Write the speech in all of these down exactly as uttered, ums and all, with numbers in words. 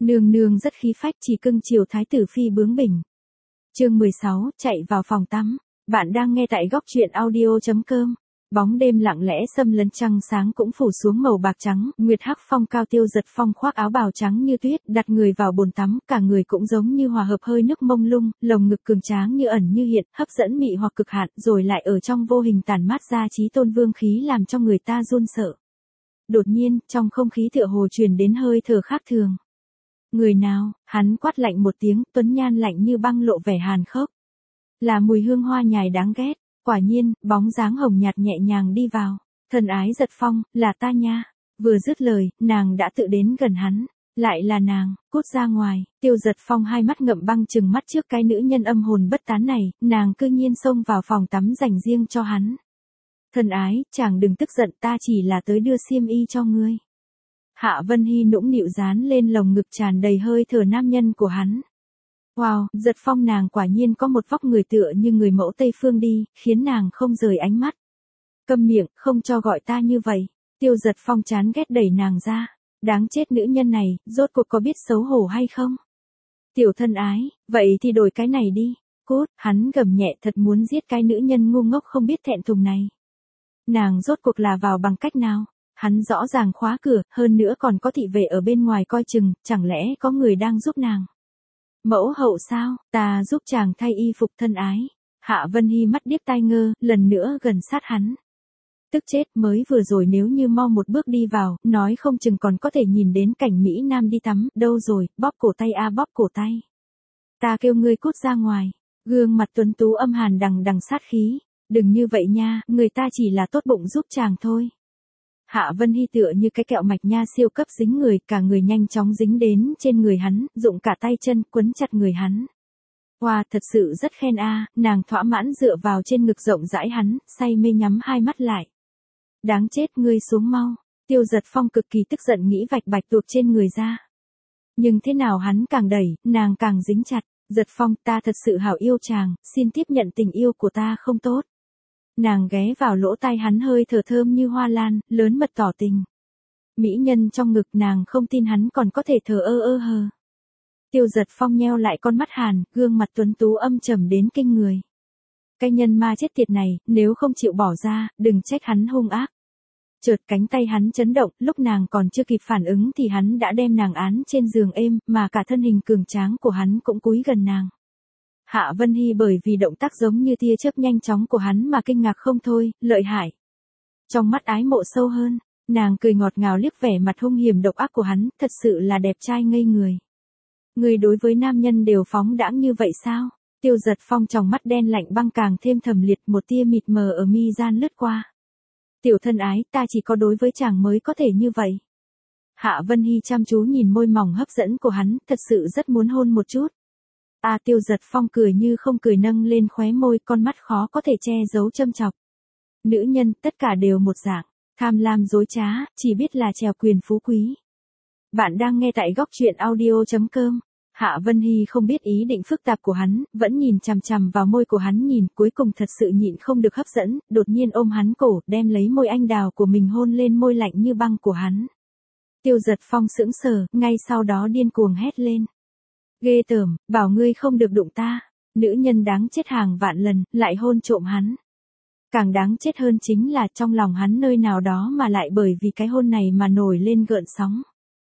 Nương nương rất khí phách chỉ cưng chiều thái tử phi bướng bỉnh. Chương mười sáu, chạy vào phòng tắm. Bạn đang nghe tại góc truyện audio chấm com. Bóng đêm lặng lẽ xâm lấn, trăng sáng cũng phủ xuống màu bạc trắng, Nguyệt Hắc Phong cao Tiêu Giật Phong khoác áo bào trắng như tuyết, đặt người vào bồn tắm, cả người cũng giống như hòa hợp hơi nước mông lung, lồng ngực cường tráng như ẩn như hiện, hấp dẫn mị hoặc cực hạn, rồi lại ở trong vô hình tản mát ra chí tôn vương khí làm cho người ta run sợ. Đột nhiên, trong không khí tựa hồ truyền đến hơi thở khác thường. Người nào? Hắn quát lạnh một tiếng, tuấn nhan lạnh như băng lộ vẻ hàn khốc. Là mùi hương hoa nhài đáng ghét. Quả nhiên, bóng dáng hồng nhạt nhẹ nhàng đi vào. Thần ái Giật Phong, là ta nha. Vừa dứt lời, nàng đã tự đến gần hắn. Lại là nàng, cút ra ngoài. Tiêu Giật Phong hai mắt ngậm băng trừng mắt trước cái nữ nhân âm hồn bất tán này, nàng cư nhiên xông vào phòng tắm dành riêng cho hắn. Thần ái, chàng đừng tức giận, ta chỉ là tới đưa xiêm y cho ngươi. Hạ Vân Hy nũng nịu dán lên lồng ngực tràn đầy hơi thở nam nhân của hắn. Wow, Giật Phong nàng quả nhiên có một vóc người tựa như người mẫu Tây Phương đi, khiến nàng không rời ánh mắt. Câm miệng, không cho gọi ta như vậy. Tiêu Giật Phong chán ghét đẩy nàng ra. Đáng chết nữ nhân này, rốt cuộc có biết xấu hổ hay không? Tiểu thân ái, vậy thì đổi cái này đi. Cút, hắn gầm nhẹ thật muốn giết cái nữ nhân ngu ngốc không biết thẹn thùng này. Nàng rốt cuộc là vào bằng cách nào? Hắn rõ ràng khóa cửa, hơn nữa còn có thị vệ ở bên ngoài coi chừng, chẳng lẽ có người đang giúp nàng? Mẫu hậu sao, ta giúp chàng thay y phục thân ái. Hạ Vân Hy mắt điếc tai ngơ, lần nữa gần sát hắn. Tức chết, mới vừa rồi nếu như mau một bước đi vào, nói không chừng còn có thể nhìn đến cảnh Mỹ Nam đi tắm, đâu rồi, bóp cổ tay a bóp cổ tay. Ta kêu ngươi cút ra ngoài, gương mặt tuấn tú âm hàn đằng đằng sát khí. Đừng như vậy nha, người ta chỉ là tốt bụng giúp chàng thôi. Hạ Vân Hy tựa như cái kẹo mạch nha siêu cấp dính người, cả người nhanh chóng dính đến trên người hắn, dụng cả tay chân quấn chặt người hắn. Wow, thật sự rất khen a, nàng thỏa mãn dựa vào trên ngực rộng rãi hắn, say mê nhắm hai mắt lại. Đáng chết, ngươi xuống mau. Tiêu Giật Phong cực kỳ tức giận nghĩ vạch bạch tuộc trên người ra. Nhưng thế nào hắn càng đẩy, nàng càng dính chặt. Giật Phong, ta thật sự hảo yêu chàng, xin tiếp nhận tình yêu của ta không tốt. Nàng ghé vào lỗ tai hắn hơi thở thơm như hoa lan, lớn mật tỏ tình. Mỹ nhân trong ngực nàng không tin hắn còn có thể thờ ơ ơ hờ. Tiêu Giật Phong nheo lại con mắt hàn, gương mặt tuấn tú âm trầm đến kinh người. Cái nhân ma chết tiệt này, nếu không chịu bỏ ra, đừng trách hắn hung ác. Chợt cánh tay hắn chấn động, lúc nàng còn chưa kịp phản ứng thì hắn đã đem nàng án trên giường êm, mà cả thân hình cường tráng của hắn cũng cúi gần nàng. Hạ Vân Hy bởi vì động tác giống như tia chớp nhanh chóng của hắn mà kinh ngạc không thôi, lợi hại. Trong mắt ái mộ sâu hơn, nàng cười ngọt ngào liếc vẻ mặt hung hiểm độc ác của hắn, thật sự là đẹp trai ngây người. Người đối với nam nhân đều phóng đãng như vậy sao? Tiêu Giật Phong trong mắt đen lạnh băng càng thêm thầm liệt, một tia mịt mờ ở mi gian lướt qua. Tiểu thân ái, ta chỉ có đối với chàng mới có thể như vậy. Hạ Vân Hy chăm chú nhìn môi mỏng hấp dẫn của hắn, thật sự rất muốn hôn một chút. À, Tiêu Giật Phong cười như không cười nâng lên khóe môi, con mắt khó có thể che giấu châm chọc. Nữ nhân, tất cả đều một dạng, tham lam dối trá, chỉ biết là trèo quyền phú quý. Bạn đang nghe tại góc truyện audio chấm com. Hạ Vân Hy không biết ý định phức tạp của hắn, vẫn nhìn chằm chằm vào môi của hắn nhìn, cuối cùng thật sự nhịn không được hấp dẫn, đột nhiên ôm hắn cổ, đem lấy môi anh đào của mình hôn lên môi lạnh như băng của hắn. Tiêu Giật Phong sững sờ, ngay sau đó điên cuồng hét lên. Ghê tởm, bảo ngươi không được đụng ta. Nữ nhân đáng chết hàng vạn lần, lại hôn trộm hắn. Càng đáng chết hơn chính là trong lòng hắn nơi nào đó mà lại bởi vì cái hôn này mà nổi lên gợn sóng.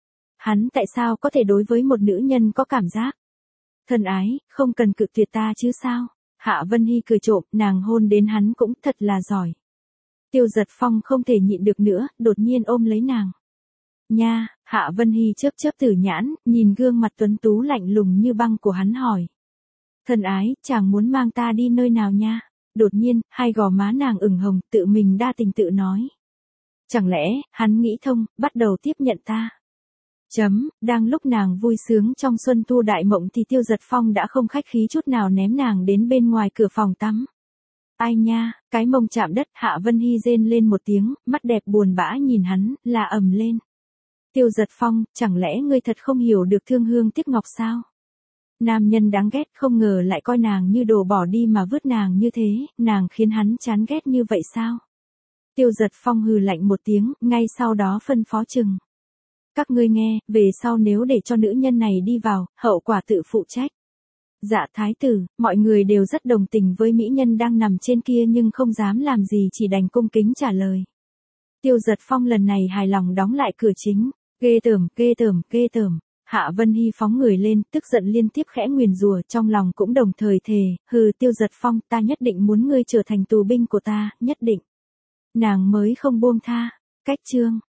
Hắn tại sao có thể đối với một nữ nhân có cảm giác? Thân ái, không cần cự tuyệt ta chứ sao? Hạ Vân Hy cười trộm, nàng hôn đến hắn cũng thật là giỏi. Tiêu Giật Phong không thể nhịn được nữa, đột nhiên ôm lấy nàng. Nha, Hạ Vân Hy chớp chớp tử nhãn, nhìn gương mặt tuấn tú lạnh lùng như băng của hắn hỏi. Thân ái, chàng muốn mang ta đi nơi nào nha? Đột nhiên, hai gò má nàng ửng hồng, tự mình đa tình tự nói. Chẳng lẽ, hắn nghĩ thông, bắt đầu tiếp nhận ta? Chấm, đang lúc nàng vui sướng trong xuân thu đại mộng thì Tiêu Giật Phong đã không khách khí chút nào ném nàng đến bên ngoài cửa phòng tắm. Ai nha, cái mông chạm đất, Hạ Vân Hy rên lên một tiếng, mắt đẹp buồn bã nhìn hắn, là ầm lên. Tiêu Giật Phong, chẳng lẽ ngươi thật không hiểu được thương hương tiếc ngọc sao? Nam nhân đáng ghét không ngờ lại coi nàng như đồ bỏ đi mà vứt nàng như thế, nàng khiến hắn chán ghét như vậy sao? Tiêu Giật Phong hừ lạnh một tiếng, ngay sau đó phân phó chừng. Các ngươi nghe, về sau nếu để cho nữ nhân này đi vào, hậu quả tự phụ trách. Dạ thái tử, mọi người đều rất đồng tình với mỹ nhân đang nằm trên kia nhưng không dám làm gì chỉ đành cung kính trả lời. Tiêu Giật Phong lần này hài lòng đóng lại cửa chính. Ghê tởm, ghê tởm, ghê tởm. Hạ Vân Hy phóng người lên, tức giận liên tiếp khẽ nguyền rủa, trong lòng cũng đồng thời thề, hừ Tiêu Giật Phong, ta nhất định muốn ngươi trở thành tù binh của ta, nhất định. Nàng mới không buông tha. Cách chương